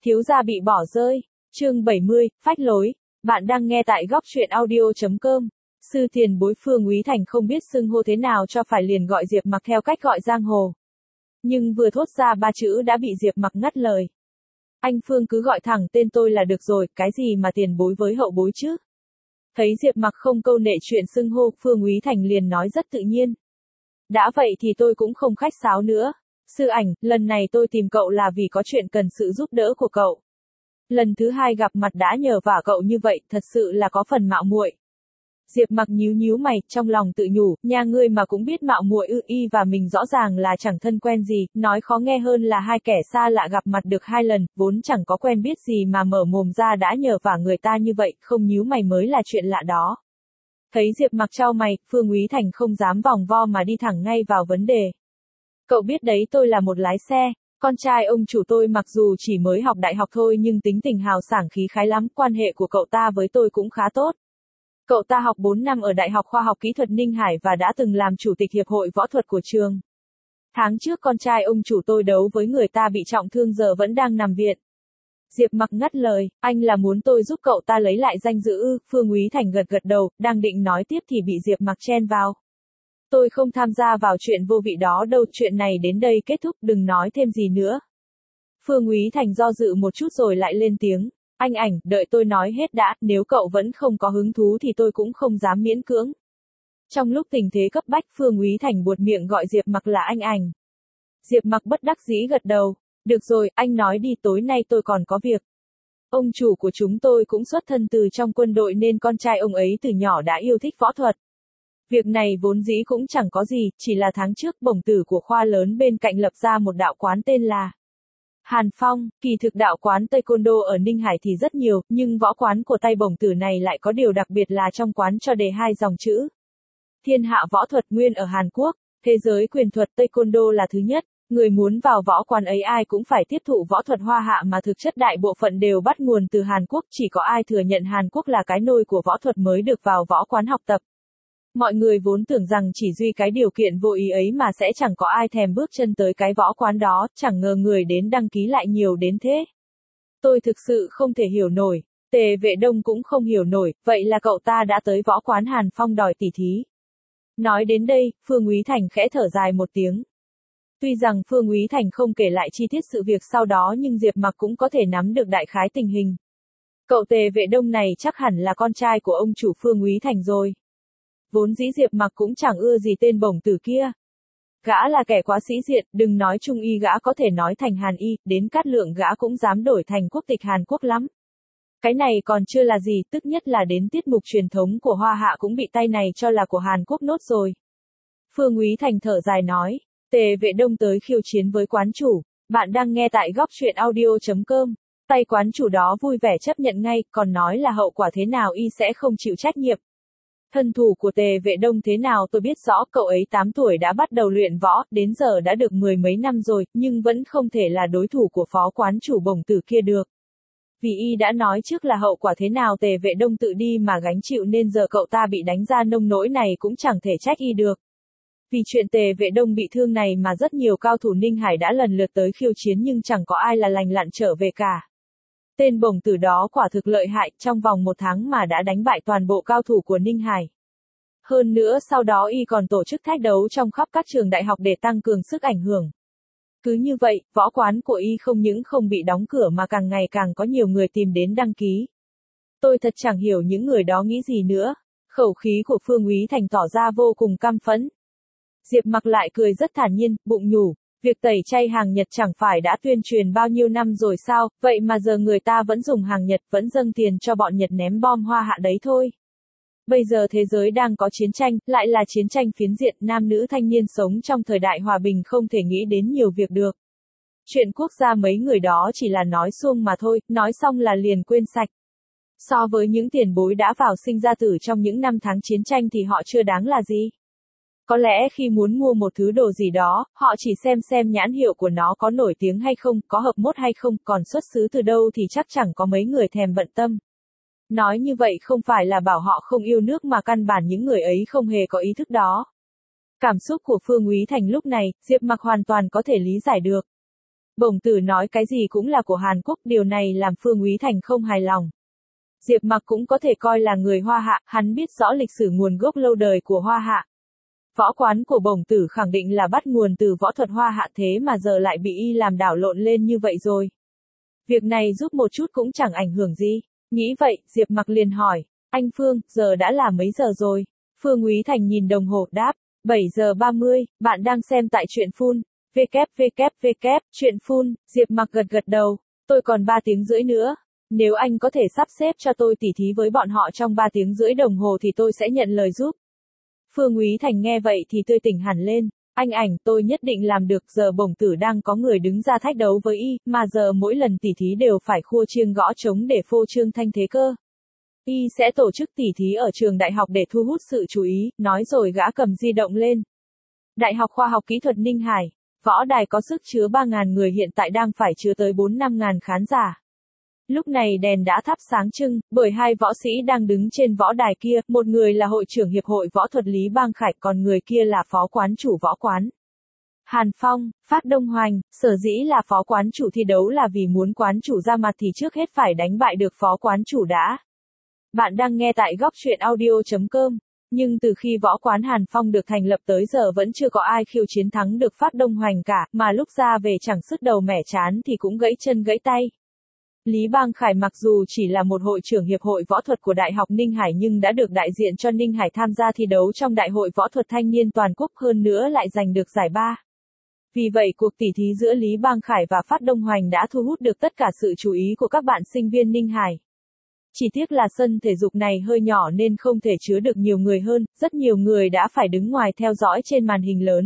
Thiếu gia bị bỏ rơi. Chương 70, phách lối. Bạn đang nghe tại góc truyện audio.com. Sư tiền bối Phương Úy Thành không biết xưng hô thế nào cho phải liền gọi Diệp Mặc theo cách gọi giang hồ. Nhưng vừa thốt ra ba chữ đã bị Diệp Mặc ngắt lời. Anh Phương cứ gọi thẳng tên tôi là được rồi, cái gì mà tiền bối với hậu bối chứ? Thấy Diệp Mặc không câu nệ chuyện xưng hô, Phương Úy Thành liền nói rất tự nhiên. Đã vậy thì tôi cũng không khách sáo nữa. Sư ảnh, lần này tôi tìm cậu là vì có chuyện cần sự giúp đỡ của cậu. Lần thứ hai gặp mặt đã nhờ vả cậu như vậy, thật sự là có phần mạo muội. Diệp Mặc nhíu nhíu mày, trong lòng tự nhủ, nha ngươi mà cũng biết mạo muội ư? Y và mình rõ ràng là chẳng thân quen gì, nói khó nghe hơn là hai kẻ xa lạ gặp mặt được hai lần, vốn chẳng có quen biết gì mà mở mồm ra đã nhờ vả người ta như vậy, không nhíu mày mới là chuyện lạ đó. Thấy Diệp Mặc chau mày, Phương Úy Thành không dám vòng vo mà đi thẳng ngay vào vấn đề. Cậu biết đấy, tôi là một lái xe, con trai ông chủ tôi mặc dù chỉ mới học đại học thôi nhưng tính tình hào sảng khí khái lắm, quan hệ của cậu ta với tôi cũng khá tốt. Cậu ta học 4 năm ở Đại học Khoa học Kỹ thuật Ninh Hải và đã từng làm chủ tịch hiệp hội võ thuật của trường. Tháng trước con trai ông chủ tôi đấu với người ta bị trọng thương giờ vẫn đang nằm viện. Diệp Mặc ngắt lời, anh là muốn tôi giúp cậu ta lấy lại danh dự ư? Phương Úy Thành gật gật đầu, đang định nói tiếp thì bị Diệp Mặc chen vào. Tôi không tham gia vào chuyện vô vị đó đâu, chuyện này đến đây kết thúc, đừng nói thêm gì nữa. Phương Úy Thành do dự một chút rồi lại lên tiếng, anh ảnh, đợi tôi nói hết đã, nếu cậu vẫn không có hứng thú thì tôi cũng không dám miễn cưỡng. Trong lúc tình thế cấp bách, Phương Úy Thành buột miệng gọi Diệp Mặc là anh ảnh. Diệp Mặc bất đắc dĩ gật đầu, được rồi, anh nói đi, tối nay tôi còn có việc. Ông chủ của chúng tôi cũng xuất thân từ trong quân đội nên con trai ông ấy từ nhỏ đã yêu thích võ thuật. Việc này vốn dĩ cũng chẳng có gì, chỉ là tháng trước bổng tử của khoa lớn bên cạnh lập ra một đạo quán tên là Hàn Phong. Kỳ thực đạo quán Taekwondo ở Ninh Hải thì rất nhiều, nhưng võ quán của tay bổng tử này lại có điều đặc biệt là trong quán cho đề hai dòng chữ. Thiên hạ võ thuật nguyên ở Hàn Quốc, thế giới quyền thuật Taekwondo là thứ nhất. Người muốn vào võ quán ấy ai cũng phải tiếp thụ võ thuật Hoa Hạ mà thực chất đại bộ phận đều bắt nguồn từ Hàn Quốc, chỉ có ai thừa nhận Hàn Quốc là cái nôi của võ thuật mới được vào võ quán học tập. Mọi người vốn tưởng rằng chỉ duy cái điều kiện vô ý ấy mà sẽ chẳng có ai thèm bước chân tới cái võ quán đó, chẳng ngờ người đến đăng ký lại nhiều đến thế. Tôi thực sự không thể hiểu nổi, Tề Vệ Đông cũng không hiểu nổi, vậy là cậu ta đã tới võ quán Hàn Phong đòi tỉ thí. Nói đến đây, Phương Úy Thành khẽ thở dài một tiếng. Tuy rằng Phương Úy Thành không kể lại chi tiết sự việc sau đó nhưng Diệp Mặc cũng có thể nắm được đại khái tình hình. Cậu Tề Vệ Đông này chắc hẳn là con trai của ông chủ Phương Úy Thành rồi. Vốn dĩ Diệp Mặc cũng chẳng ưa gì tên bổng tử kia. Gã là kẻ quá sĩ diện, đừng nói Trung y gã có thể nói thành Hàn y, đến Cát Lượng gã cũng dám đổi thành quốc tịch Hàn Quốc lắm. Cái này còn chưa là gì, tức nhất là đến tiết mục truyền thống của Hoa Hạ cũng bị tay này cho là của Hàn Quốc nốt rồi. Phương Úy Thành thở dài nói, Tề Vệ Đông tới khiêu chiến với quán chủ, bạn đang nghe tại góc truyện audio.com. Tay quán chủ đó vui vẻ chấp nhận ngay, còn nói là hậu quả thế nào y sẽ không chịu trách nhiệm. Thân thủ của Tề Vệ Đông thế nào tôi biết rõ, cậu ấy 8 tuổi đã bắt đầu luyện võ, đến giờ đã được 10 mấy năm rồi, nhưng vẫn không thể là đối thủ của phó quán chủ bổng tử kia được. Vì y đã nói trước là hậu quả thế nào Tề Vệ Đông tự đi mà gánh chịu nên giờ cậu ta bị đánh ra nông nỗi này cũng chẳng thể trách y được. Vì chuyện Tề Vệ Đông bị thương này mà rất nhiều cao thủ Ninh Hải đã lần lượt tới khiêu chiến nhưng chẳng có ai là lành lặn trở về cả. Tên bổng tử đó quả thực lợi hại, trong vòng 1 tháng mà đã đánh bại toàn bộ cao thủ của Ninh Hải. Hơn nữa sau đó y còn tổ chức thách đấu trong khắp các trường đại học để tăng cường sức ảnh hưởng. Cứ như vậy, võ quán của y không những không bị đóng cửa mà càng ngày càng có nhiều người tìm đến đăng ký. Tôi thật chẳng hiểu những người đó nghĩ gì nữa. Khẩu khí của Phương Úy Thành tỏ ra vô cùng căm phẫn. Diệp Mặc lại cười rất thản nhiên, bụng nhủ. Việc tẩy chay hàng Nhật chẳng phải đã tuyên truyền bao nhiêu năm rồi sao, vậy mà giờ người ta vẫn dùng hàng Nhật, vẫn dâng tiền cho bọn Nhật ném bom Hoa Hạ đấy thôi. Bây giờ thế giới đang có chiến tranh, lại là chiến tranh phiến diện, nam nữ thanh niên sống trong thời đại hòa bình không thể nghĩ đến nhiều việc được. Chuyện quốc gia mấy người đó chỉ là nói suông mà thôi, nói xong là liền quên sạch. So với những tiền bối đã vào sinh ra tử trong những năm tháng chiến tranh thì họ chưa đáng là gì. Có lẽ khi muốn mua một thứ đồ gì đó, họ chỉ xem nhãn hiệu của nó có nổi tiếng hay không, có hợp mốt hay không, còn xuất xứ từ đâu thì chắc chẳng có mấy người thèm bận tâm. Nói như vậy không phải là bảo họ không yêu nước mà căn bản những người ấy không hề có ý thức đó. Cảm xúc của Phương Úy Thành lúc này, Diệp Mặc hoàn toàn có thể lý giải được. Bổng tử nói cái gì cũng là của Hàn Quốc, điều này làm Phương Úy Thành không hài lòng. Diệp Mặc cũng có thể coi là người Hoa Hạ, hắn biết rõ lịch sử nguồn gốc lâu đời của Hoa Hạ. Võ quán của bổng tử khẳng định là bắt nguồn từ võ thuật Hoa Hạ, thế mà giờ lại bị y làm đảo lộn lên như vậy rồi. Việc này giúp một chút cũng chẳng ảnh hưởng gì. Nghĩ vậy, Diệp Mặc liền hỏi, anh Phương, giờ đã là mấy giờ rồi? Phương Úy Thành nhìn đồng hồ, đáp, 7 giờ 30, bạn đang xem tại Truyện Phun. Truyện Phun. Diệp Mặc gật gật đầu, tôi còn 3 tiếng rưỡi nữa. Nếu anh có thể sắp xếp cho tôi tỉ thí với bọn họ trong 3 tiếng rưỡi đồng hồ thì tôi sẽ nhận lời giúp. Phương Úy Thành nghe vậy thì tươi tỉnh hẳn lên. Anh Ảnh, tôi nhất định làm được, giờ bổng tử đang có người đứng ra thách đấu với y, mà giờ mỗi lần tỉ thí đều phải khua chiêng gõ trống để phô trương thanh thế cơ. Y sẽ tổ chức tỉ thí ở trường đại học để thu hút sự chú ý, nói rồi gã cầm di động lên. Đại học Khoa học Kỹ thuật Ninh Hải, võ đài có sức chứa 3.000 người, hiện tại đang phải chứa tới 4-5.000 khán giả. Lúc này đèn đã thắp sáng trưng, bởi hai võ sĩ đang đứng trên võ đài kia, một người là hội trưởng Hiệp hội Võ thuật Lý Bang Khải, còn người kia là phó quán chủ võ quán Hàn Phong. Phát Đông Hoành, sở dĩ là phó quán chủ thi đấu là vì muốn quán chủ ra mặt thì trước hết phải đánh bại được phó quán chủ đã. Bạn đang nghe tại góc truyện audio.com. Nhưng từ khi võ quán Hàn Phong được thành lập tới giờ vẫn chưa có ai khiêu chiến thắng được Phát Đông Hoành cả, mà lúc ra về chẳng sứt đầu mẻ chán thì cũng gãy chân gãy tay. Lý Bang Khải mặc dù chỉ là một hội trưởng Hiệp hội Võ thuật của Đại học Ninh Hải nhưng đã được đại diện cho Ninh Hải tham gia thi đấu trong Đại hội Võ thuật Thanh niên toàn quốc, hơn nữa lại giành được giải ba. Vì vậy cuộc tỉ thí giữa Lý Bang Khải và Phát Đông Hoành đã thu hút được tất cả sự chú ý của các bạn sinh viên Ninh Hải. Chỉ tiếc là sân thể dục này hơi nhỏ nên không thể chứa được nhiều người hơn, rất nhiều người đã phải đứng ngoài theo dõi trên màn hình lớn.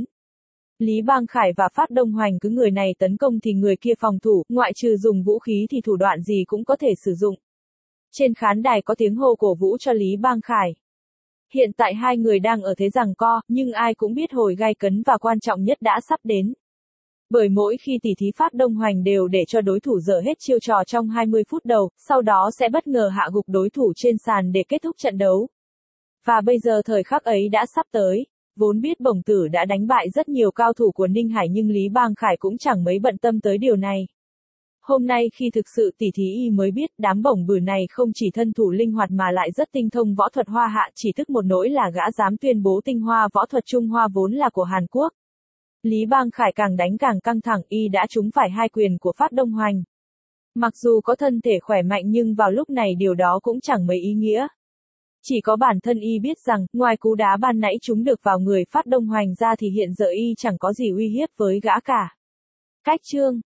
Lý Bang Khải và Phát Đông Hoành cứ người này tấn công thì người kia phòng thủ, ngoại trừ dùng vũ khí thì thủ đoạn gì cũng có thể sử dụng. Trên khán đài có tiếng hô cổ vũ cho Lý Bang Khải. Hiện tại hai người đang ở thế giằng co, nhưng ai cũng biết hồi gay cấn và quan trọng nhất đã sắp đến. Bởi mỗi khi tỉ thí Phát Đông Hoành đều để cho đối thủ dở hết chiêu trò trong 20 phút đầu, sau đó sẽ bất ngờ hạ gục đối thủ trên sàn để kết thúc trận đấu. Và bây giờ thời khắc ấy đã sắp tới. Vốn biết bổng tử đã đánh bại rất nhiều cao thủ của Ninh Hải nhưng Lý Bang Khải cũng chẳng mấy bận tâm tới điều này. Hôm nay khi thực sự tỉ thí y mới biết đám bổng bử này không chỉ thân thủ linh hoạt mà lại rất tinh thông võ thuật Hoa Hạ, chỉ tức một nỗi là gã dám tuyên bố tinh hoa võ thuật Trung Hoa vốn là của Hàn Quốc. Lý Bang Khải càng đánh càng căng thẳng, y đã trúng phải hai quyền của Phát Đông Hoành. Mặc dù có thân thể khỏe mạnh nhưng vào lúc này điều đó cũng chẳng mấy ý nghĩa. Chỉ có bản thân y biết rằng, ngoài cú đá ban nãy trúng được vào người Phát Đông Hoành ra thì hiện giờ y chẳng có gì uy hiếp với gã cả. Cách chương